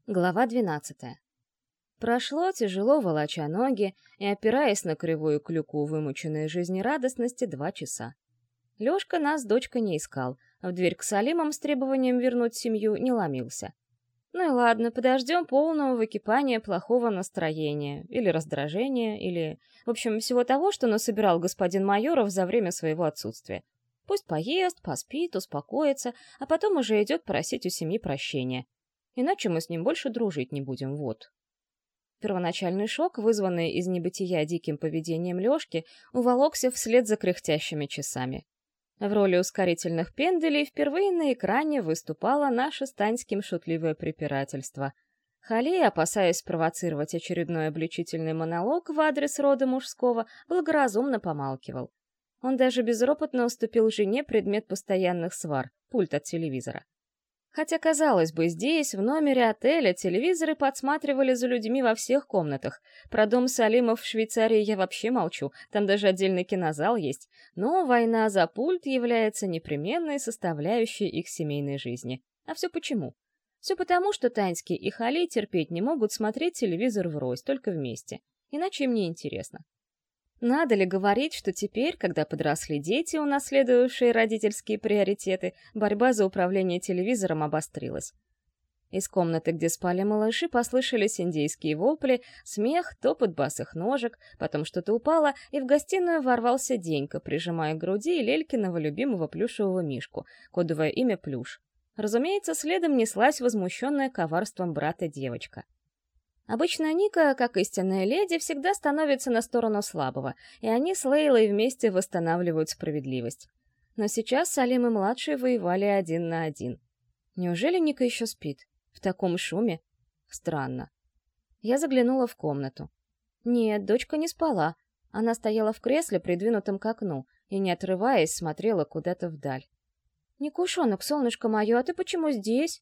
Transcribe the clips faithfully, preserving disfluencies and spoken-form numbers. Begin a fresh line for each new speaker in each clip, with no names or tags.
Глава двенадцатая. Прошло, тяжело волоча ноги и опираясь на кривую клюку вымученной жизнерадостности, два часа. Лёшка нас с дочкой не искал, а в дверь к Салимам с требованием вернуть семью не ломился. Ну и ладно, подождем полного выкипания плохого настроения, или раздражения, или, в общем, всего того, что насобирал господин Майоров за время своего отсутствия. Пусть поест, поспит, успокоится, а потом уже идет просить у семьи прощения. Иначе мы с ним больше дружить не будем, вот. Первоначальный шок, вызванный из небытия диким поведением Лёшки, уволокся вслед за кряхтящими часами. В роли ускорительных пенделей впервые на экране выступало наше с Таньским шутливое препирательство. Халей, опасаясь спровоцировать очередной обличительный монолог в адрес рода мужского, благоразумно помалкивал. Он даже безропотно уступил жене предмет постоянных свар — пульт от телевизора. Хотя, казалось бы, здесь, в номере отеля, телевизоры подсматривали за людьми во всех комнатах. Про дом Салимов в Швейцарии я вообще молчу, там даже отдельный кинозал есть. Но война за пульт является непременной составляющей их семейной жизни. А все почему? Все потому, что Таньский и Халей терпеть не могут смотреть телевизор врозь, только вместе. Иначе им не интересно. Надо ли говорить, что теперь, когда подросли дети, унаследовавшие родительские приоритеты, борьба за управление телевизором обострилась. Из комнаты, где спали малыши, послышались индейские вопли, смех, топот босых ножек, потом что-то упало, и в гостиную ворвался Денька, прижимая к груди Лелькиного любимого плюшевого мишку, кодовое имя Плюш. Разумеется, следом неслась возмущенная коварством брата девочка. Обычно Ника, как истинная леди, всегда становится на сторону слабого, и они с Лейлой вместе восстанавливают справедливость. Но сейчас Салим и младшие воевали один на один. Неужели Ника еще спит? В таком шуме? Странно. Я заглянула в комнату. Нет, дочка не спала. Она стояла в кресле, придвинутом к окну, и, не отрываясь, смотрела куда-то вдаль. «Никушонок, солнышко мое, а ты почему здесь?»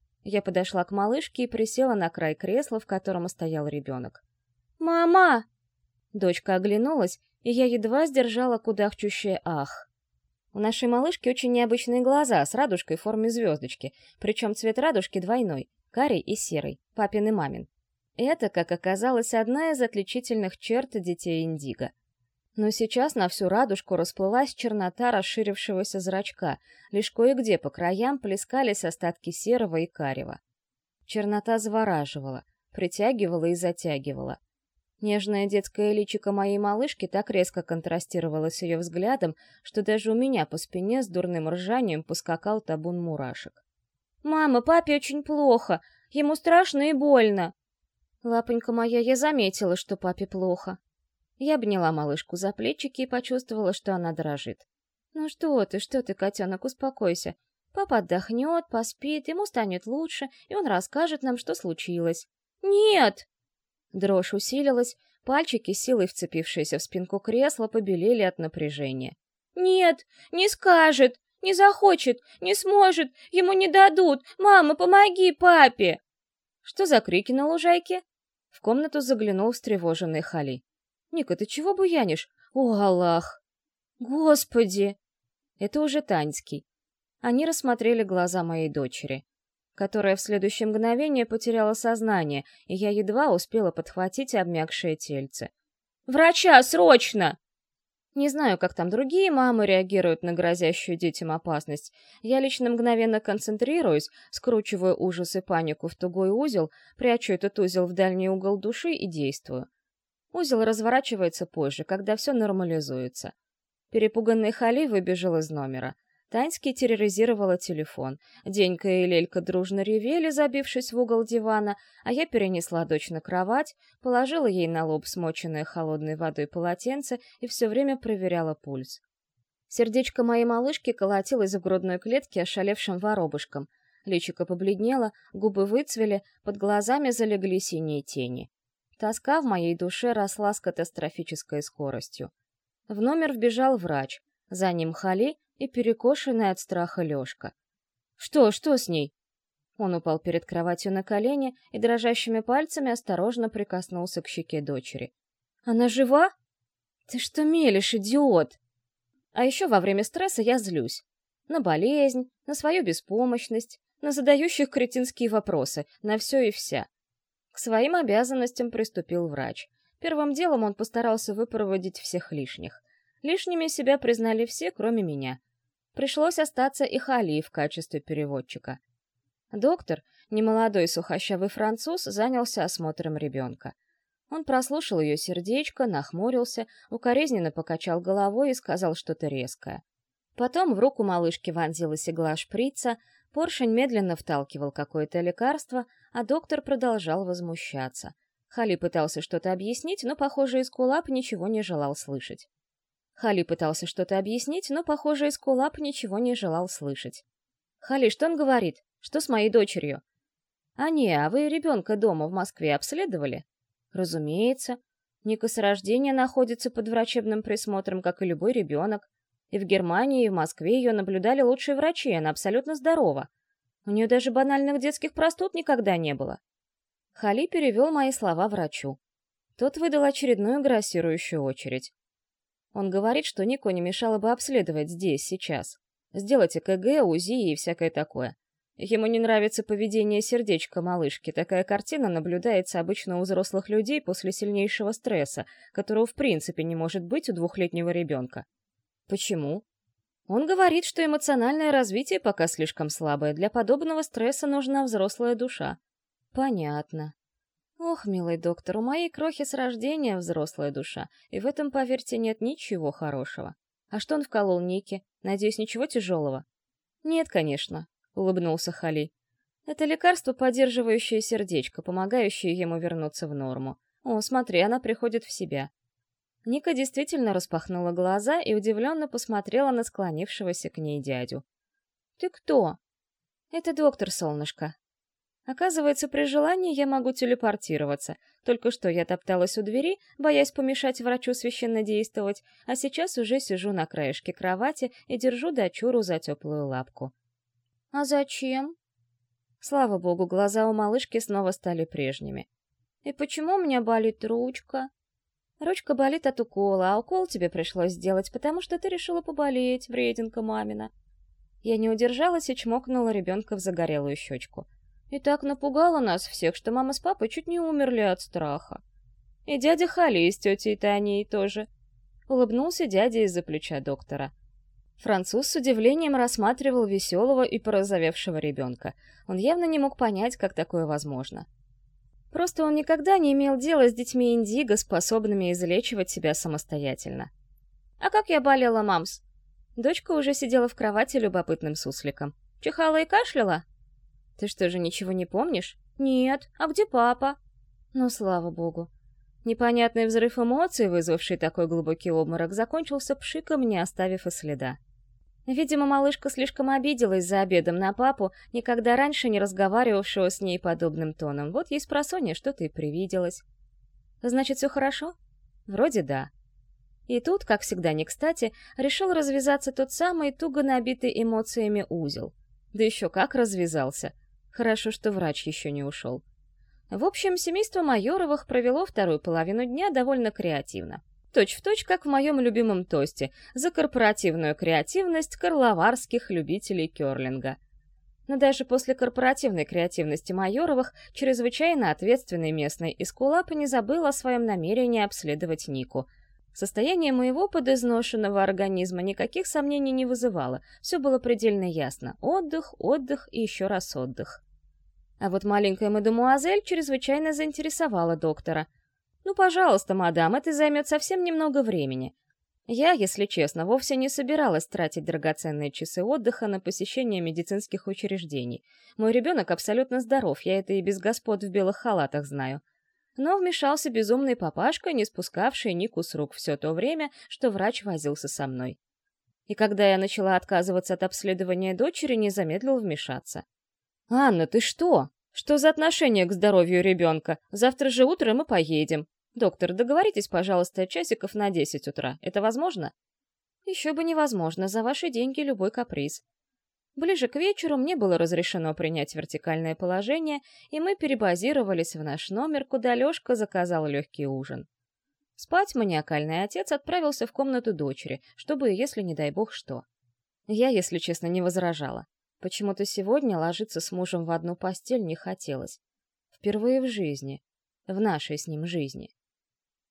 Я подошла к малышке и присела на край кресла, в котором стоял ребенок. «Мама!» Дочка оглянулась, и я едва сдержала кудахчущее «ах». У нашей малышки очень необычные глаза с радужкой в форме звездочки, причем цвет радужки двойной — карий и серый, папин и мамин. Это, как оказалось, одна из отличительных черт детей индиго. Но сейчас на всю радужку расплылась чернота расширившегося зрачка, лишь кое-где по краям плескались остатки серого и карего. Чернота завораживала, притягивала и затягивала. Нежное детское личико моей малышки так резко контрастировало с ее взглядом, что даже у меня по спине с дурным ржанием поскакал табун мурашек. «Мама, папе очень плохо, ему страшно и больно!» «Лапонька моя, я заметила, что папе плохо». Я обняла малышку за плечики и почувствовала, что она дрожит. «Ну что ты, что ты, котенок, успокойся. Папа отдохнет, поспит, ему станет лучше, и он расскажет нам, что случилось». «Нет!» Дрожь усилилась, пальчики, силой вцепившиеся в спинку кресла, побелели от напряжения. «Нет, не скажет, не захочет, не сможет, ему не дадут. Мама, помоги папе!» «Что за крики на лужайке?» В комнату заглянул встревоженный Хали. «Ника, ты чего буянишь? О, Аллах!» «Господи!» Это уже Таньский. Они рассмотрели глаза моей дочери, которая в следующее мгновение потеряла сознание, и я едва успела подхватить обмякшее тельце. «Врача, срочно!» Не знаю, как там другие мамы реагируют на грозящую детям опасность. Я лично мгновенно концентрируюсь, скручиваю ужас и панику в тугой узел, прячу этот узел в дальний угол души и действую. Узел разворачивается позже, когда все нормализуется. Перепуганный Хали выбежал из номера. Таньский терроризировала телефон. Денька и Лелька дружно ревели, забившись в угол дивана, а я перенесла дочь на кровать, положила ей на лоб смоченное холодной водой полотенце и все время проверяла пульс. Сердечко моей малышки колотилось в грудной клетке ошалевшим воробушком. Личико побледнело, губы выцвели, под глазами залегли синие тени. Тоска в моей душе росла с катастрофической скоростью. В номер вбежал врач, за ним Хали и перекошенный от страха Лёшка. «Что, что с ней?» Он упал перед кроватью на колени и дрожащими пальцами осторожно прикоснулся к щеке дочери. «Она жива? Ты что мелешь, идиот?» А еще во время стресса я злюсь. На болезнь, на свою беспомощность, на задающих кретинские вопросы, на все и вся. К своим обязанностям приступил врач. Первым делом он постарался выпроводить всех лишних. Лишними себя признали все, кроме меня. Пришлось остаться и Хали в качестве переводчика. Доктор, немолодой сухощавый француз, занялся осмотром ребенка. Он прослушал ее сердечко, нахмурился, укоризненно покачал головой и сказал что-то резкое. Потом в руку малышки вонзилась игла шприца, поршень медленно вталкивал какое-то лекарство, а доктор продолжал возмущаться. Хали пытался что-то объяснить, но, похоже, Эскулап ничего не желал слышать. Хали пытался что-то объяснить, но, похоже, Эскулап ничего не желал слышать. «Хали, что он говорит? Что с моей дочерью?» «А не, а вы ребенка дома в Москве обследовали?» «Разумеется. Ника с рождения находится под врачебным присмотром, как и любой ребенок. И в Германии, и в Москве ее наблюдали лучшие врачи, она абсолютно здорова. У нее даже банальных детских простуд никогда не было». Хали перевел мои слова врачу. Тот выдал очередную грассирующую очередь. Он говорит, что Нику не мешало бы обследовать здесь, сейчас. Сделать ЭКГ, УЗИ и всякое такое. Ему не нравится поведение сердечка малышки. Такая картина наблюдается обычно у взрослых людей после сильнейшего стресса, которого в принципе не может быть у двухлетнего ребенка. Почему? Он говорит, что эмоциональное развитие пока слишком слабое. Для подобного стресса нужна взрослая душа. Понятно. Ох, милый доктор, у моей крохи с рождения взрослая душа, и в этом, поверьте, нет ничего хорошего. А что он вколол Нике? Надеюсь, ничего тяжелого? Нет, конечно, улыбнулся Хали. Это лекарство, поддерживающее сердечко, помогающее ему вернуться в норму. О, смотри, она приходит в себя. Ника действительно распахнула глаза и удивленно посмотрела на склонившегося к ней дядю. «Ты кто?» «Это доктор, солнышко». Оказывается, при желании я могу телепортироваться. Только что я топталась у двери, боясь помешать врачу священно действовать, а сейчас уже сижу на краешке кровати и держу дочуру за теплую лапку. «А зачем?» Слава богу, глаза у малышки снова стали прежними. «И почему у меня болит ручка?» «Ручка болит от укола, а укол тебе пришлось сделать, потому что ты решила поболеть, врединка мамина». Я не удержалась и чмокнула ребенка в загорелую щечку. И так напугала нас всех, что мама с папой чуть не умерли от страха. И дядя Хали с тетей Таней тоже. Улыбнулся дядя из-за плеча доктора. Француз с удивлением рассматривал веселого и порозовевшего ребенка. Он явно не мог понять, как такое возможно. Просто он никогда не имел дела с детьми Индиго, способными излечивать себя самостоятельно. «А как я болела, мамс?» Дочка уже сидела в кровати любопытным сусликом. «Чихала и кашляла?» «Ты что же, ничего не помнишь?» «Нет. А где папа?» Ну, слава богу. Непонятный взрыв эмоций, вызвавший такой глубокий обморок, закончился пшиком, не оставив и следа. Видимо, малышка слишком обиделась за обедом на папу, никогда раньше не разговаривавшего с ней подобным тоном. Вот ей спросонья что-то и привиделось. «Значит, все хорошо?» «Вроде да». И тут, как всегда не кстати, решил развязаться тот самый туго набитый эмоциями узел. Да еще как развязался. Хорошо, что врач еще не ушел. В общем, семейство Майоровых провело вторую половину дня довольно креативно. Точь-в-точь, как в моем любимом тосте, за корпоративную креативность карловарских любителей керлинга. Но даже после корпоративной креативности Майоровых чрезвычайно ответственный местный Эскулап не забыл о своем намерении обследовать Нику. Состояние моего подизношенного организма никаких сомнений не вызывало, все было предельно ясно. Отдых, отдых и еще раз отдых. А вот маленькая мадемуазель чрезвычайно заинтересовала доктора. «Ну, пожалуйста, мадам, это займет совсем немного времени». Я, если честно, вовсе не собиралась тратить драгоценные часы отдыха на посещение медицинских учреждений. Мой ребенок абсолютно здоров, я это и без господ в белых халатах знаю. Но вмешался безумный папашка, не спускавший Нику с рук все то время, что врач возился со мной. И когда я начала отказываться от обследования дочери, не замедлил вмешаться. «Анна, ты что? Что за отношение к здоровью ребенка? Завтра же утром мы поедем. Доктор, договоритесь, пожалуйста, часиков на десять утра. Это возможно?» «Еще бы невозможно. За ваши деньги любой каприз». Ближе к вечеру мне было разрешено принять вертикальное положение, и мы перебазировались в наш номер, куда Лёшка заказал легкий ужин. Спать маниакальный отец отправился в комнату дочери, чтобы, если не дай бог что. Я, если честно, не возражала. Почему-то сегодня ложиться с мужем в одну постель не хотелось. Впервые в жизни. В нашей с ним жизни.